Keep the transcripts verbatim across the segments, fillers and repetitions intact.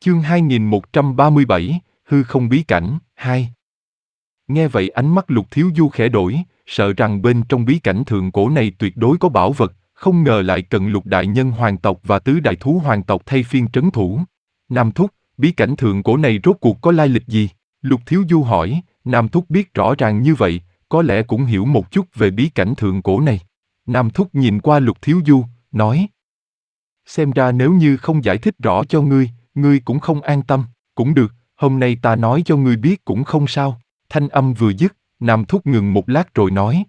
Chương hai nghìn một trăm ba mươi bảy, hư không bí cảnh, hai. Nghe vậy ánh mắt Lục Thiếu Du khẽ đổi, sợ rằng bên trong bí cảnh thượng cổ này tuyệt đối có bảo vật, không ngờ lại cần Lục Đại Nhân Hoàng tộc và Tứ Đại Thú Hoàng tộc thay phiên trấn thủ. Nam Thúc, bí cảnh thượng cổ này rốt cuộc có lai lịch gì? Lục Thiếu Du hỏi. Nam Thúc biết rõ ràng như vậy, có lẽ cũng hiểu một chút về bí cảnh thượng cổ này. Nam Thúc nhìn qua Lục Thiếu Du, nói: xem ra nếu như không giải thích rõ cho ngươi, ngươi cũng không an tâm. Cũng được, hôm nay ta nói cho ngươi biết cũng không sao. Thanh âm vừa dứt, Nam Thúc ngừng một lát rồi nói: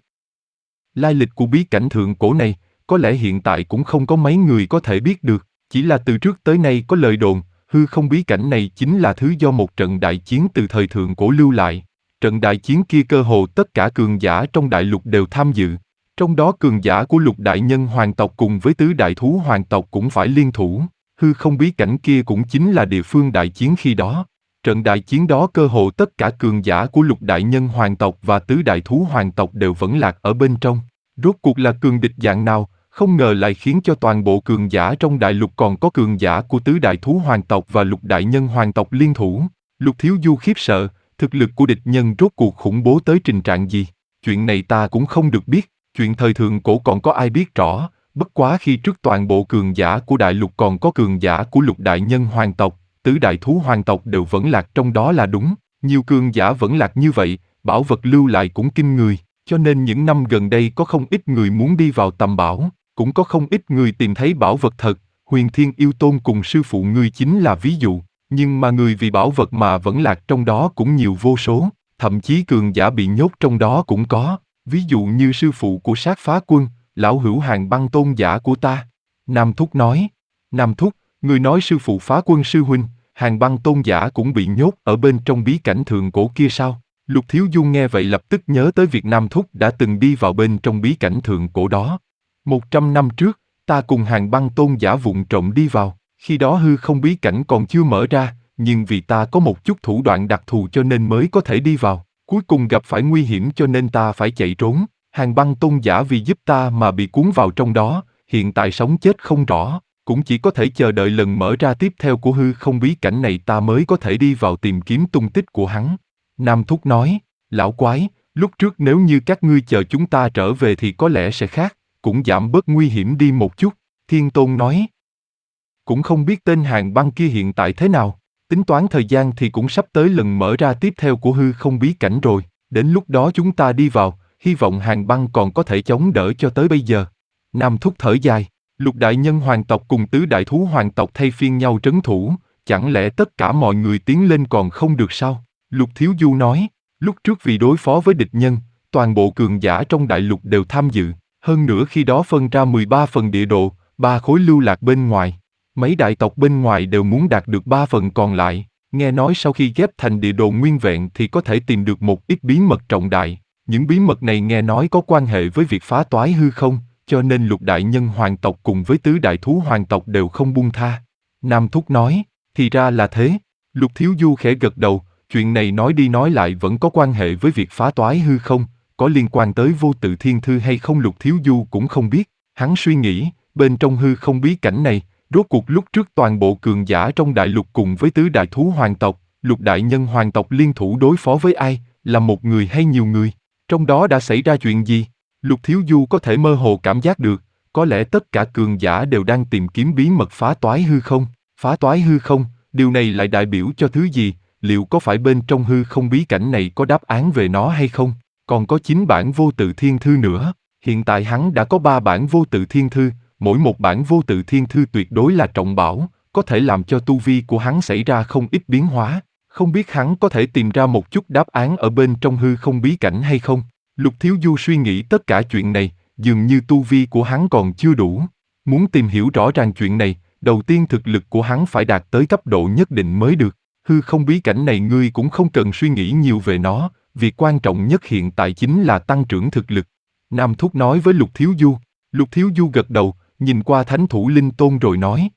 lai lịch của bí cảnh thượng cổ này, có lẽ hiện tại cũng không có mấy người có thể biết được. Chỉ là từ trước tới nay có lời đồn, hư không bí cảnh này chính là thứ do một trận đại chiến từ thời thượng cổ lưu lại. Trận đại chiến kia cơ hồ tất cả cường giả trong đại lục đều tham dự. Trong đó cường giả của Lục Đại Nhân Hoàng tộc cùng với Tứ Đại Thú Hoàng tộc cũng phải liên thủ. Hư không bí cảnh kia cũng chính là địa phương đại chiến khi đó. Trận đại chiến đó cơ hồ tất cả cường giả của Lục Đại Nhân Hoàng tộc và Tứ Đại Thú Hoàng tộc đều vẫn lạc ở bên trong. Rốt cuộc là cường địch dạng nào, không ngờ lại khiến cho toàn bộ cường giả trong đại lục còn có cường giả của Tứ Đại Thú Hoàng tộc và Lục Đại Nhân Hoàng tộc liên thủ. Lục Thiếu Du khiếp sợ, thực lực của địch nhân rốt cuộc khủng bố tới trình trạng gì? Chuyện này ta cũng không được biết, chuyện thời thượng cổ còn có ai biết rõ, bất quá khi trước toàn bộ cường giả của đại lục còn có cường giả của Lục Đại Nhân Hoàng tộc, Tứ Đại Thú Hoàng tộc đều vẫn lạc trong đó là đúng. Nhiều cường giả vẫn lạc như vậy, bảo vật lưu lại cũng kinh người, cho nên những năm gần đây có không ít người muốn đi vào tầm bảo, cũng có không ít người tìm thấy bảo vật thật. Huyền Thiên Yêu Tôn cùng sư phụ ngươi chính là ví dụ, nhưng mà người vì bảo vật mà vẫn lạc trong đó cũng nhiều vô số, thậm chí cường giả bị nhốt trong đó cũng có, ví dụ như sư phụ của Sát Phá Quân, lão hữu Hàn Băng tôn giả của ta. Nam Thúc nói. Nam Thúc, người nói sư phụ Phá Quân sư huynh, Hàn Băng tôn giả cũng bị nhốt ở bên trong bí cảnh thượng cổ kia sao? Lục Thiếu Du nghe vậy lập tức nhớ tới việc Nam Thúc đã từng đi vào bên trong bí cảnh thượng cổ đó. Một trăm năm trước, ta cùng Hàn Băng tôn giả vụng trộm đi vào, khi đó hư không bí cảnh còn chưa mở ra, nhưng vì ta có một chút thủ đoạn đặc thù cho nên mới có thể đi vào. Cuối cùng gặp phải nguy hiểm cho nên ta phải chạy trốn. Hàn Băng tôn giả vì giúp ta mà bị cuốn vào trong đó, hiện tại sống chết không rõ, cũng chỉ có thể chờ đợi lần mở ra tiếp theo của hư không bí cảnh này ta mới có thể đi vào tìm kiếm tung tích của hắn. Nam Thúc nói. Lão quái, lúc trước nếu như các ngươi chờ chúng ta trở về thì có lẽ sẽ khác, cũng giảm bớt nguy hiểm đi một chút. Thiên Tôn nói. Cũng không biết tên Hàn Băng kia hiện tại thế nào, tính toán thời gian thì cũng sắp tới lần mở ra tiếp theo của hư không bí cảnh rồi, đến lúc đó chúng ta đi vào, hy vọng Hàn Băng còn có thể chống đỡ cho tới bây giờ. Nam Thúc thở dài. Lục Đại Nhân Hoàng tộc cùng Tứ Đại Thú Hoàng tộc thay phiên nhau trấn thủ, chẳng lẽ tất cả mọi người tiến lên còn không được sao? Lục Thiếu Du nói. Lúc trước vì đối phó với địch nhân, toàn bộ cường giả trong đại lục đều tham dự, hơn nữa khi đó phân ra mười ba phần địa đồ, ba khối lưu lạc bên ngoài. Mấy đại tộc bên ngoài đều muốn đạt được ba phần còn lại, nghe nói sau khi ghép thành địa đồ nguyên vẹn thì có thể tìm được một ít bí mật trọng đại. Những bí mật này nghe nói có quan hệ với việc phá toái hư không, cho nên Lục Đại Nhân Hoàng tộc cùng với Tứ Đại Thú Hoàng tộc đều không buông tha. Nam Thúc nói. Thì ra là thế. Lục Thiếu Du khẽ gật đầu, chuyện này nói đi nói lại vẫn có quan hệ với việc phá toái hư không, có liên quan tới Vô Tự Thiên Thư hay không Lục Thiếu Du cũng không biết. Hắn suy nghĩ, bên trong hư không bí cảnh này, rốt cuộc lúc trước toàn bộ cường giả trong đại lục cùng với Tứ Đại Thú Hoàng tộc, Lục Đại Nhân Hoàng tộc liên thủ đối phó với ai, là một người hay nhiều người? Trong đó đã xảy ra chuyện gì? Lục Thiếu Du có thể mơ hồ cảm giác được, có lẽ tất cả cường giả đều đang tìm kiếm bí mật phá toái hư không. Phá toái hư không, điều này lại đại biểu cho thứ gì? Liệu có phải bên trong hư không bí cảnh này có đáp án về nó hay không? Còn có chín bản Vô Tự Thiên Thư nữa. Hiện tại hắn đã có ba bản Vô Tự Thiên Thư, mỗi một bản Vô Tự Thiên Thư tuyệt đối là trọng bảo, có thể làm cho tu vi của hắn xảy ra không ít biến hóa. Không biết hắn có thể tìm ra một chút đáp án ở bên trong hư không bí cảnh hay không? Lục Thiếu Du suy nghĩ tất cả chuyện này, dường như tu vi của hắn còn chưa đủ. Muốn tìm hiểu rõ ràng chuyện này, đầu tiên thực lực của hắn phải đạt tới cấp độ nhất định mới được. Hư không bí cảnh này ngươi cũng không cần suy nghĩ nhiều về nó, việc quan trọng nhất hiện tại chính là tăng trưởng thực lực. Nam Thúc nói với Lục Thiếu Du. Lục Thiếu Du gật đầu, nhìn qua Thánh Thủ Linh Tôn rồi nói.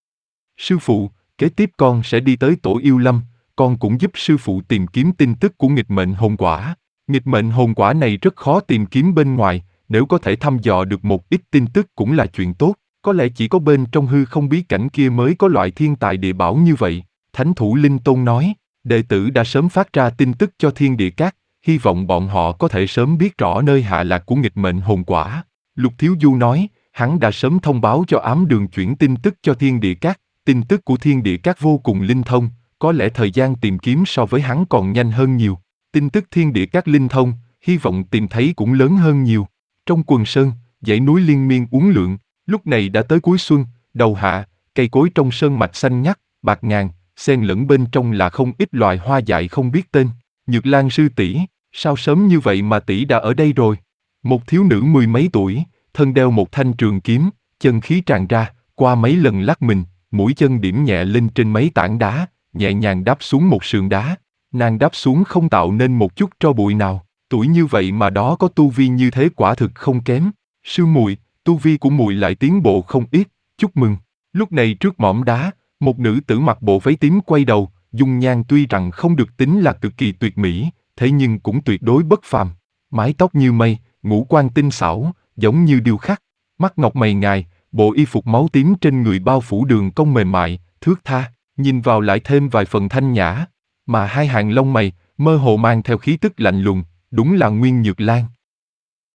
Sư phụ, kế tiếp con sẽ đi tới Tổ Yêu Lâm, con cũng giúp sư phụ tìm kiếm tin tức của nghịch mệnh hồn quả. Nghịch mệnh hồn quả này rất khó tìm kiếm bên ngoài, nếu có thể thăm dò được một ít tin tức cũng là chuyện tốt, có lẽ chỉ có bên trong hư không bí cảnh kia mới có loại thiên tài địa bảo như vậy. Thánh thủ Linh Tôn nói, đệ tử đã sớm phát ra tin tức cho Thiên Địa Các, hy vọng bọn họ có thể sớm biết rõ nơi hạ lạc của nghịch mệnh hồn quả. Lục Thiếu Du nói, hắn đã sớm thông báo cho ám đường chuyển tin tức cho Thiên Địa Các, tin tức của Thiên Địa Các vô cùng linh thông, có lẽ thời gian tìm kiếm so với hắn còn nhanh hơn nhiều. Tin tức Thiên Địa Các linh thông, hy vọng tìm thấy cũng lớn hơn nhiều. Trong quần sơn, dãy núi liên miên uốn lượn, lúc này đã tới cuối xuân, đầu hạ, cây cối trong sơn mạch xanh ngắt, bạc ngàn, xen lẫn bên trong là không ít loài hoa dại không biết tên. Nhược Lan sư tỷ, sao sớm như vậy mà tỷ đã ở đây rồi? Một thiếu nữ mười mấy tuổi, thân đeo một thanh trường kiếm, chân khí tràn ra, qua mấy lần lắc mình, mũi chân điểm nhẹ lên trên mấy tảng đá, nhẹ nhàng đáp xuống một sườn đá. Nàng đáp xuống không tạo nên một chút tro bụi nào, tuổi như vậy mà đó có tu vi như thế quả thực không kém. Sư muội, tu vi của muội lại tiến bộ không ít, chúc mừng. Lúc này trước mỏm đá, một nữ tử mặc bộ váy tím quay đầu, dung nhan tuy rằng không được tính là cực kỳ tuyệt mỹ, thế nhưng cũng tuyệt đối bất phàm. Mái tóc như mây, ngũ quan tinh xảo, giống như điêu khắc, mắt ngọc mày ngài, bộ y phục máu tím trên người bao phủ đường cong mềm mại, thướt tha, nhìn vào lại thêm vài phần thanh nhã, mà hai hàng lông mày, mơ hồ mang theo khí tức lạnh lùng, đúng là Nguyên Nhược Lan.